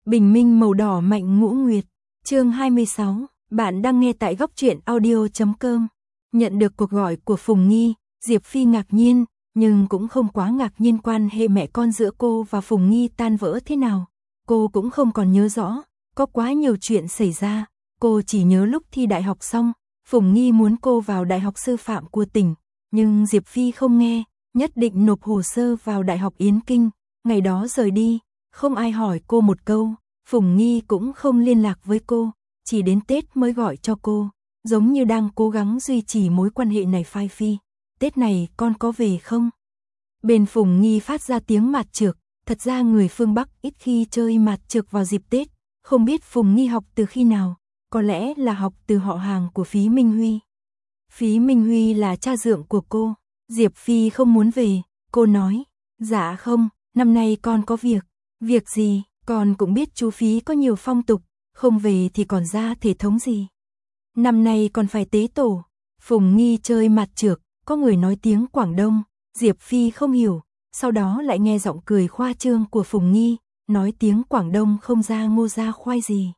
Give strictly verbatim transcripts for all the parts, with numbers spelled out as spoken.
Bình minh màu đỏ mạnh ngũ nguyệt, chương hai mươi sáu, bạn đang nghe tại góc truyện audio chấm com. Nhận được cuộc gọi của Phùng Nghi, Diệp Phi ngạc nhiên, nhưng cũng không quá ngạc nhiên quan hệ mẹ con giữa cô và Phùng Nghi tan vỡ thế nào. Cô cũng không còn nhớ rõ, có quá nhiều chuyện xảy ra, cô chỉ nhớ lúc thi đại học xong, Phùng Nghi muốn cô vào đại học sư phạm của tỉnh, nhưng Diệp Phi không nghe, nhất định nộp hồ sơ vào đại học Yến Kinh, ngày đó rời đi. Không ai hỏi cô một câu, Phùng Nghi cũng không liên lạc với cô, chỉ đến Tết mới gọi cho cô, giống như đang cố gắng duy trì mối quan hệ này phai phi. Tết này con có về không? Bên Phùng Nghi phát ra tiếng mạt trược, thật ra người phương Bắc ít khi chơi mạt trược vào dịp Tết, không biết Phùng Nghi học từ khi nào, có lẽ là học từ họ hàng của Phí Minh Huy. Phí Minh Huy là cha dượng của cô, Diệp Phi không muốn về, cô nói, dạ không, năm nay con có việc. Việc gì, con cũng biết chú Phí có nhiều phong tục, không về thì còn ra thể thống gì. Năm nay còn phải tế tổ. Phùng Nghi chơi mặt trược, có người nói tiếng Quảng Đông, Diệp Phi không hiểu, sau đó lại nghe giọng cười khoa trương của Phùng Nghi, nói tiếng Quảng Đông không ra ngô ra khoai gì.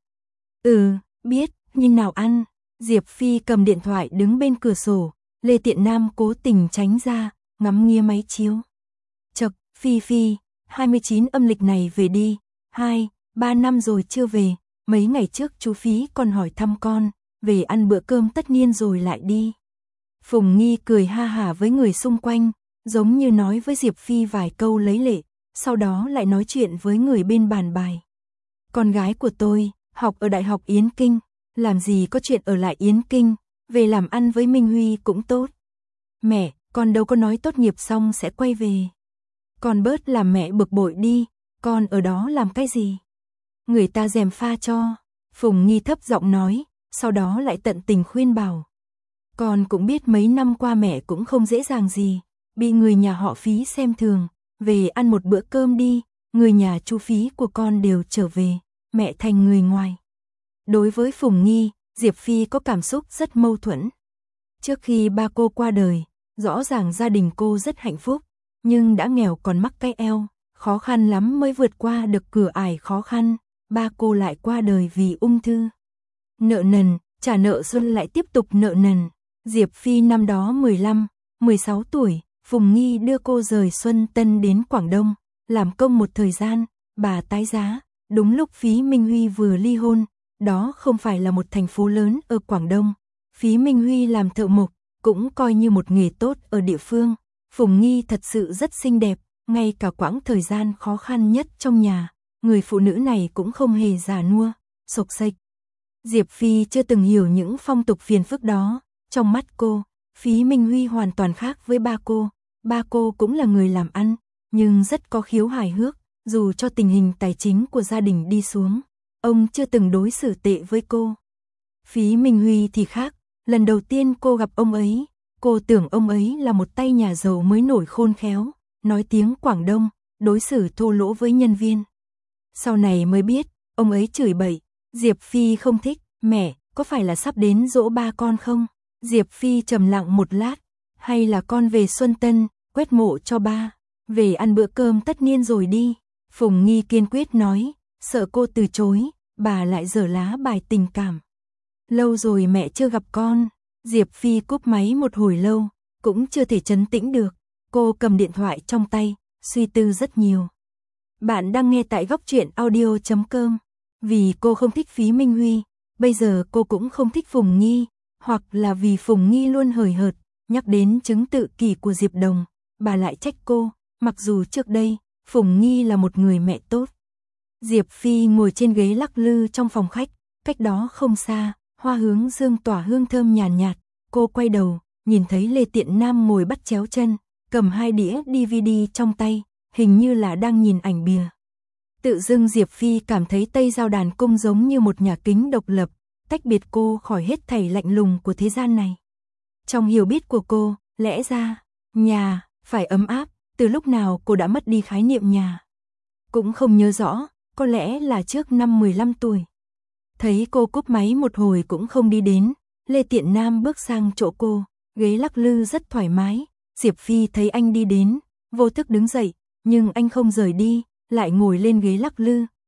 Ừ, biết, nhưng nào ăn. Diệp Phi cầm điện thoại đứng bên cửa sổ, Lê Tiện Nam cố tình tránh ra, ngắm nghía máy chiếu. Chậc, Phi Phi, hai mươi chín âm lịch này về đi, hai, ba năm rồi chưa về, mấy ngày trước chú Phí còn hỏi thăm con, về ăn bữa cơm tất niên rồi lại đi. Phùng Nghi cười ha hả với người xung quanh, giống như nói với Diệp Phi vài câu lấy lệ, sau đó lại nói chuyện với người bên bàn bài. Con gái của tôi, học ở Đại học Yến Kinh, làm gì có chuyện ở lại Yến Kinh, về làm ăn với Minh Huy cũng tốt. Mẹ, con đâu có nói tốt nghiệp xong sẽ quay về. Con bớt làm mẹ bực bội đi, con ở đó làm cái gì? Người ta gièm pha cho, Phùng Nghi thấp giọng nói, sau đó lại tận tình khuyên bảo. Con cũng biết mấy năm qua mẹ cũng không dễ dàng gì, bị người nhà họ Phí xem thường, về ăn một bữa cơm đi, người nhà chú Phí của con đều trở về, mẹ thành người ngoài. Đối với Phùng Nghi, Diệp Phi có cảm xúc rất mâu thuẫn. Trước khi ba cô qua đời, rõ ràng gia đình cô rất hạnh phúc, nhưng đã nghèo còn mắc cái eo, khó khăn lắm mới vượt qua được cửa ải khó khăn, ba cô lại qua đời vì ung thư. Nợ nần, trả nợ xuân lại tiếp tục nợ nần. Diệp Phi năm đó mười lăm, mười sáu tuổi, Phùng Nghi đưa cô rời Xuân Tân đến Quảng Đông, làm công một thời gian, bà tái giá, đúng lúc Phí Minh Huy vừa ly hôn, đó không phải là một thành phố lớn ở Quảng Đông. Phí Minh Huy làm thợ mộc, cũng coi như một nghề tốt ở địa phương. Phùng Nghi thật sự rất xinh đẹp, ngay cả quãng thời gian khó khăn nhất trong nhà, người phụ nữ này cũng không hề già nua, xộc xệch. Diệp Phi chưa từng hiểu những phong tục phiền phức đó, trong mắt cô, Phí Minh Huy hoàn toàn khác với ba cô, ba cô cũng là người làm ăn, nhưng rất có khiếu hài hước, dù cho tình hình tài chính của gia đình đi xuống, ông chưa từng đối xử tệ với cô. Phí Minh Huy thì khác, lần đầu tiên cô gặp ông ấy, cô tưởng ông ấy là một tay nhà giàu mới nổi khôn khéo, nói tiếng Quảng Đông, đối xử thô lỗ với nhân viên. Sau này mới biết, ông ấy chửi bậy, Diệp Phi không thích, mẹ, có phải là sắp đến giỗ ba con không? Diệp Phi trầm lặng một lát, hay là con về Xuân Tân, quét mộ cho ba, về ăn bữa cơm tất niên rồi đi. Phùng Nghi kiên quyết nói, sợ cô từ chối, bà lại dở lá bài tình cảm. Lâu rồi mẹ chưa gặp con. Diệp Phi cúp máy một hồi lâu, cũng chưa thể trấn tĩnh được. Cô cầm điện thoại trong tay, suy tư rất nhiều. Bạn đang nghe tại góc truyện audio chấm com. Vì cô không thích Phí Minh Huy, bây giờ cô cũng không thích Phùng Nghi, hoặc là vì Phùng Nghi luôn hời hợt, nhắc đến chứng tự kỷ của Diệp Đồng, bà lại trách cô, mặc dù trước đây, Phùng Nghi là một người mẹ tốt. Diệp Phi ngồi trên ghế lắc lư trong phòng khách, cách đó không xa, hoa hướng dương tỏa hương thơm nhàn nhạt, nhạt. Cô quay đầu, nhìn thấy Lê Tiện Nam ngồi bắt chéo chân, cầm hai đĩa đê vê đê trong tay, hình như là đang nhìn ảnh bìa. Tự dưng Diệp Phi cảm thấy Tây Giao Đàn Cung giống như một nhà kính độc lập, tách biệt cô khỏi hết thảy lạnh lùng của thế gian này. Trong hiểu biết của cô, lẽ ra, nhà, phải ấm áp, từ lúc nào cô đã mất đi khái niệm nhà. Cũng không nhớ rõ, có lẽ là trước năm mười lăm tuổi. Thấy cô cúp máy một hồi cũng không đi đến, Lê Tiện Nam bước sang chỗ cô, ghế lắc lư rất thoải mái. Diệp Phi thấy anh đi đến, vô thức đứng dậy, nhưng anh không rời đi, lại ngồi lên ghế lắc lư,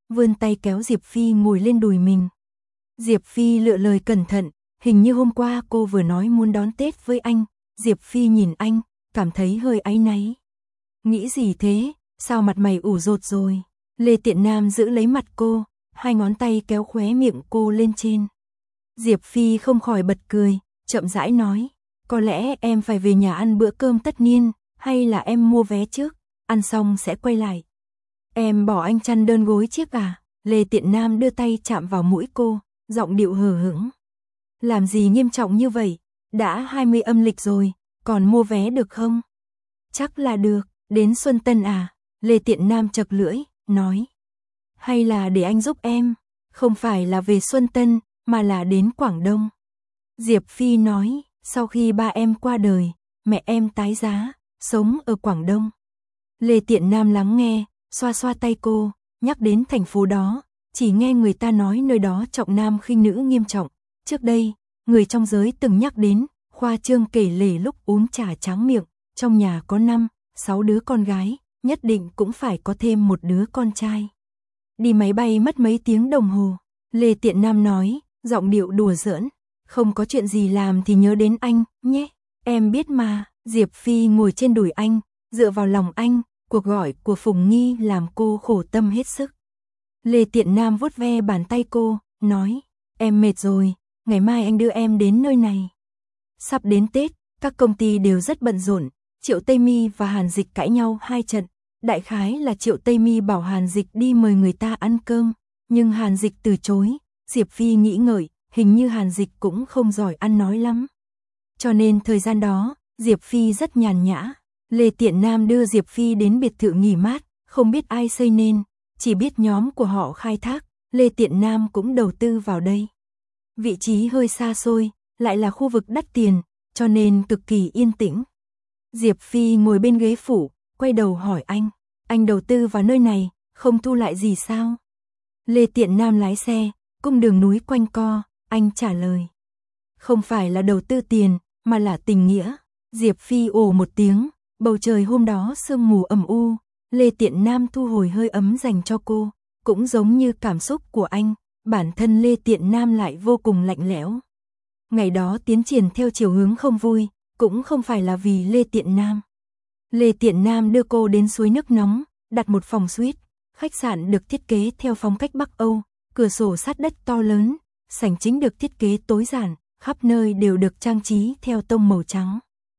vươn tay kéo Diệp Phi ngồi lên đùi mình. Diệp Phi lựa lời cẩn thận, hình như hôm qua cô vừa nói muốn đón Tết với anh. Diệp Phi nhìn anh, cảm thấy hơi áy náy. Nghĩ gì thế, sao mặt mày ủ rột rồi? Lê Tiện Nam giữ lấy mặt cô, hai ngón tay kéo khóe miệng cô lên trên. Diệp Phi không khỏi bật cười, chậm rãi nói, có lẽ em phải về nhà ăn bữa cơm tất niên, hay là em mua vé trước, ăn xong sẽ quay lại. Em bỏ anh chăn đơn gối chiếc à? Lê Tiện Nam đưa tay chạm vào mũi cô, giọng điệu hờ hững. Làm gì nghiêm trọng như vậy, đã hai mươi âm lịch rồi, còn mua vé được không? Chắc là được, đến Xuân Tân à? Lê Tiện Nam chật lưỡi, nói. Hay là để anh giúp em, không phải là về Xuân Tân, mà là đến Quảng Đông. Diệp Phi nói, sau khi ba em qua đời, mẹ em tái giá, sống ở Quảng Đông. Lê Tiện Nam lắng nghe, xoa xoa tay cô, nhắc đến thành phố đó, chỉ nghe người ta nói nơi đó trọng nam khinh nữ nghiêm trọng. Trước đây, người trong giới từng nhắc đến, khoa trương kể lể lúc uống trà tráng miệng, trong nhà có năm, sáu đứa con gái, nhất định cũng phải có thêm một đứa con trai. Đi máy bay mất mấy tiếng đồng hồ, Lê Tiện Nam nói, giọng điệu đùa giỡn, không có chuyện gì làm thì nhớ đến anh, nhé, em biết mà. Diệp Phi ngồi trên đùi anh, dựa vào lòng anh, cuộc gọi của Phùng Nghi làm cô khổ tâm hết sức. Lê Tiện Nam vuốt ve bàn tay cô, nói, em mệt rồi, ngày mai anh đưa em đến nơi này. Sắp đến Tết, các công ty đều rất bận rộn, Triệu Tây Mi và Hàn Dịch cãi nhau hai trận. Đại khái là Triệu Tây Mi bảo Hàn Dịch đi mời người ta ăn cơm, nhưng Hàn Dịch từ chối. Diệp Phi nghĩ ngợi, hình như Hàn Dịch cũng không giỏi ăn nói lắm. Cho nên thời gian đó, Diệp Phi rất nhàn nhã. Lê Tiện Nam đưa Diệp Phi đến biệt thự nghỉ mát, không biết ai xây nên, chỉ biết nhóm của họ khai thác, Lê Tiện Nam cũng đầu tư vào đây. Vị trí hơi xa xôi, lại là khu vực đắt tiền, cho nên cực kỳ yên tĩnh. Diệp Phi ngồi bên ghế phụ, quay đầu hỏi anh, anh đầu tư vào nơi này, không thu lại gì sao? Lê Tiện Nam lái xe, cung đường núi quanh co, anh trả lời. Không phải là đầu tư tiền, mà là tình nghĩa. Diệp Phi ồ một tiếng, bầu trời hôm đó sương mù ẩm u, Lê Tiện Nam thu hồi hơi ấm dành cho cô, cũng giống như cảm xúc của anh, bản thân Lê Tiện Nam lại vô cùng lạnh lẽo. Ngày đó tiến triển theo chiều hướng không vui, cũng không phải là vì Lê Tiện Nam. Lê Tiện Nam đưa cô đến suối nước nóng, đặt một phòng suite, khách sạn được thiết kế theo phong cách Bắc Âu, cửa sổ sát đất to lớn, sảnh chính được thiết kế tối giản, khắp nơi đều được trang trí theo tông màu trắng.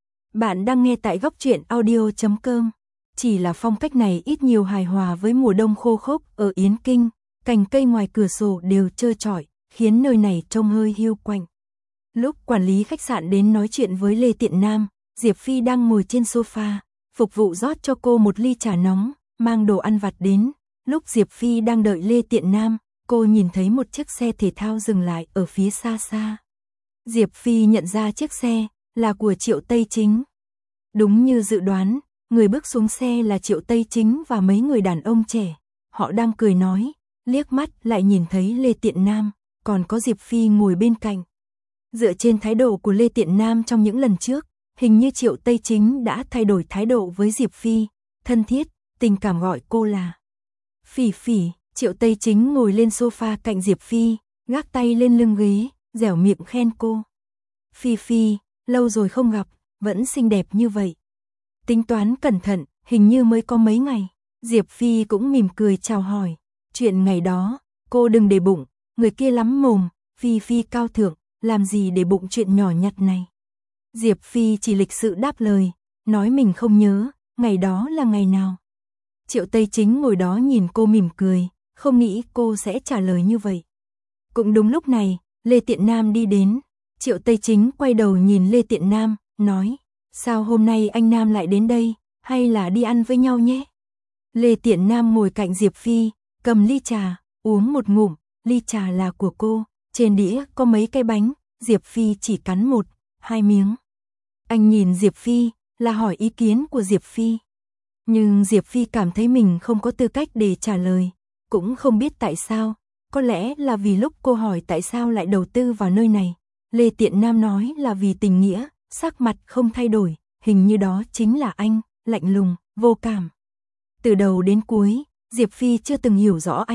Bạn đang nghe tại góc truyện audio chấm com. Chỉ là phong cách này ít nhiều hài hòa với mùa đông khô khốc ở Yến Kinh, cành cây ngoài cửa sổ đều trơ trọi, khiến nơi này trông hơi hiu quạnh. Lúc quản lý khách sạn đến nói chuyện với Lê Tiện Nam, Diệp Phi đang ngồi trên sofa, phục vụ rót cho cô một ly trà nóng, mang đồ ăn vặt đến. Lúc Diệp Phi đang đợi Lê Tiện Nam, cô nhìn thấy một chiếc xe thể thao dừng lại ở phía xa xa. Diệp Phi nhận ra chiếc xe là của Triệu Tây Chính. Đúng như dự đoán, người bước xuống xe là Triệu Tây Chính và mấy người đàn ông trẻ. Họ đang cười nói, liếc mắt lại nhìn thấy Lê Tiện Nam, còn có Diệp Phi ngồi bên cạnh. Dựa trên thái độ của Lê Tiện Nam trong những lần trước, hình như Triệu Tây Chính đã thay đổi thái độ với Diệp Phi, thân thiết, tình cảm gọi cô là Phỉ Phỉ. Triệu Tây Chính ngồi lên sofa cạnh Diệp Phi, gác tay lên lưng ghế, dẻo miệng khen cô. Phi Phi, lâu rồi không gặp, vẫn xinh đẹp như vậy. Tính toán cẩn thận, hình như mới có mấy ngày. Diệp Phi cũng mỉm cười chào hỏi. Chuyện ngày đó, cô đừng để bụng, người kia lắm mồm, Phi Phi cao thượng, làm gì để bụng chuyện nhỏ nhặt này. Diệp Phi chỉ lịch sự đáp lời, nói mình không nhớ, ngày đó là ngày nào. Triệu Tây Chính ngồi đó nhìn cô mỉm cười, không nghĩ cô sẽ trả lời như vậy. Cũng đúng lúc này, Lê Tiện Nam đi đến. Triệu Tây Chính quay đầu nhìn Lê Tiện Nam, nói, sao hôm nay anh Nam lại đến đây, hay là đi ăn với nhau nhé? Lê Tiện Nam ngồi cạnh Diệp Phi, cầm ly trà, uống một ngụm, ly trà là của cô, trên đĩa có mấy cái bánh, Diệp Phi chỉ cắn một, hai miếng. Anh nhìn Diệp Phi, là hỏi ý kiến của Diệp Phi. Nhưng Diệp Phi cảm thấy mình không có tư cách để trả lời, cũng không biết tại sao, có lẽ là vì lúc cô hỏi tại sao lại đầu tư vào nơi này, Lê Tiện Nam nói là vì tình nghĩa, sắc mặt không thay đổi, hình như đó chính là anh, lạnh lùng, vô cảm. Từ đầu đến cuối, Diệp Phi chưa từng hiểu rõ anh,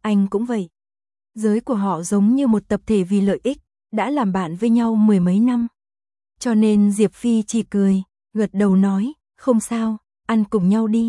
anh cũng vậy. Giới của họ giống như một tập thể vì lợi ích, đã làm bạn với nhau mười mấy năm. Cho nên Diệp Phi chỉ cười, gật đầu nói, không sao, ăn cùng nhau đi.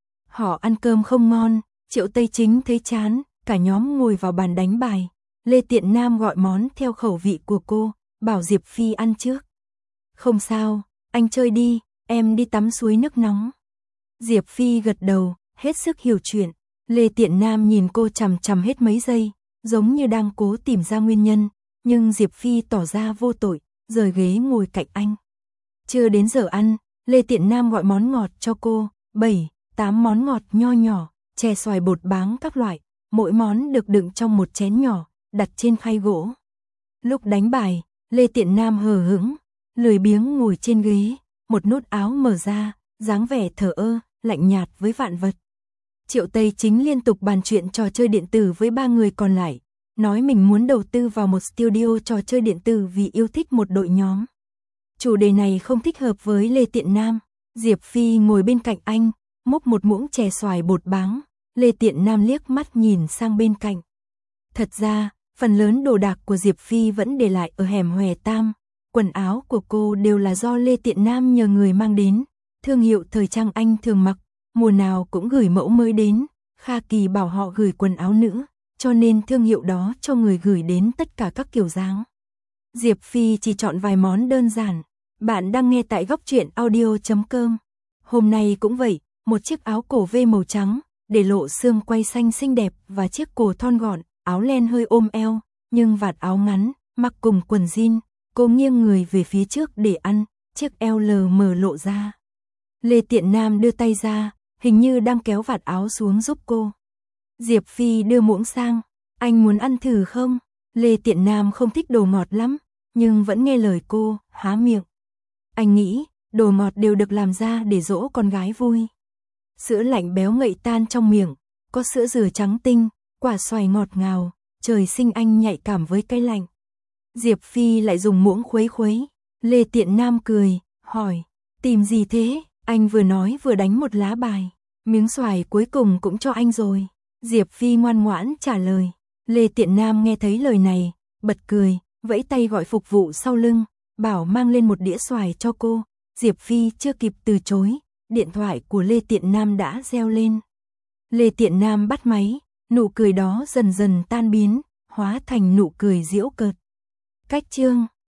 Họ ăn cơm không ngon, Triệu Tây Chính thấy chán, cả nhóm ngồi vào bàn đánh bài. Lê Tiện Nam gọi món theo khẩu vị của cô, bảo Diệp Phi ăn trước. Không sao, anh chơi đi, em đi tắm suối nước nóng. Diệp Phi gật đầu, hết sức hiểu chuyện. Lê Tiện Nam nhìn cô chằm chằm hết mấy giây, giống như đang cố tìm ra nguyên nhân, nhưng Diệp Phi tỏ ra vô tội, rời ghế ngồi cạnh anh. Chưa đến giờ ăn, Lê Tiện Nam gọi món ngọt cho cô, bảy, tám món ngọt nho nhỏ, chè xoài bột báng các loại, mỗi món được đựng trong một chén nhỏ, đặt trên khay gỗ. Lúc đánh bài, Lê Tiện Nam hờ hững, lười biếng ngồi trên ghế, một nút áo mở ra, dáng vẻ thờ ơ, lạnh nhạt với vạn vật. Triệu Tây Chính liên tục bàn chuyện trò chơi điện tử với ba người còn lại, nói mình muốn đầu tư vào một studio trò chơi điện tử vì yêu thích một đội nhóm. Chủ đề này không thích hợp với Lê Tiện Nam. Diệp Phi ngồi bên cạnh anh, múc một muỗng chè xoài bột báng. Lê Tiện Nam liếc mắt nhìn sang bên cạnh. Thật ra, phần lớn đồ đạc của Diệp Phi vẫn để lại ở hẻm Hòe Tam. Quần áo của cô đều là do Lê Tiện Nam nhờ người mang đến. Thương hiệu thời trang anh thường mặc, mùa nào cũng gửi mẫu mới đến. Kha Kỳ bảo họ gửi quần áo nữ, cho nên thương hiệu đó cho người gửi đến tất cả các kiểu dáng. Diệp Phi chỉ chọn vài món đơn giản. Bạn đang nghe tại góc truyện audio chấm com. Hôm nay cũng vậy, một chiếc áo cổ V màu trắng, để lộ xương quai xanh xinh đẹp và chiếc cổ thon gọn, áo len hơi ôm eo, nhưng vạt áo ngắn, mặc cùng quần jean, cô nghiêng người về phía trước để ăn, chiếc eo lờ mờ lộ ra. Lê Tiện Nam đưa tay ra, hình như đang kéo vạt áo xuống giúp cô. Diệp Phi đưa muỗng sang, anh muốn ăn thử không? Lê Tiện Nam không thích đồ ngọt lắm, nhưng vẫn nghe lời cô, há miệng. Anh nghĩ, đồ ngọt đều được làm ra để dỗ con gái vui. Sữa lạnh béo ngậy tan trong miệng, có sữa dừa trắng tinh, quả xoài ngọt ngào, trời sinh anh nhạy cảm với cái lạnh. Diệp Phi lại dùng muỗng khuấy khuấy. Lê Tiện Nam cười, hỏi, tìm gì thế? Anh vừa nói vừa đánh một lá bài. Miếng xoài cuối cùng cũng cho anh rồi. Diệp Phi ngoan ngoãn trả lời. Lê Tiện Nam nghe thấy lời này, bật cười, vẫy tay gọi phục vụ sau lưng, bảo mang lên một đĩa xoài cho cô. Diệp Phi chưa kịp từ chối, điện thoại của Lê Tiện Nam đã reo lên. Lê Tiện Nam bắt máy, nụ cười đó dần dần tan biến, hóa thành nụ cười giễu cợt. Cách chương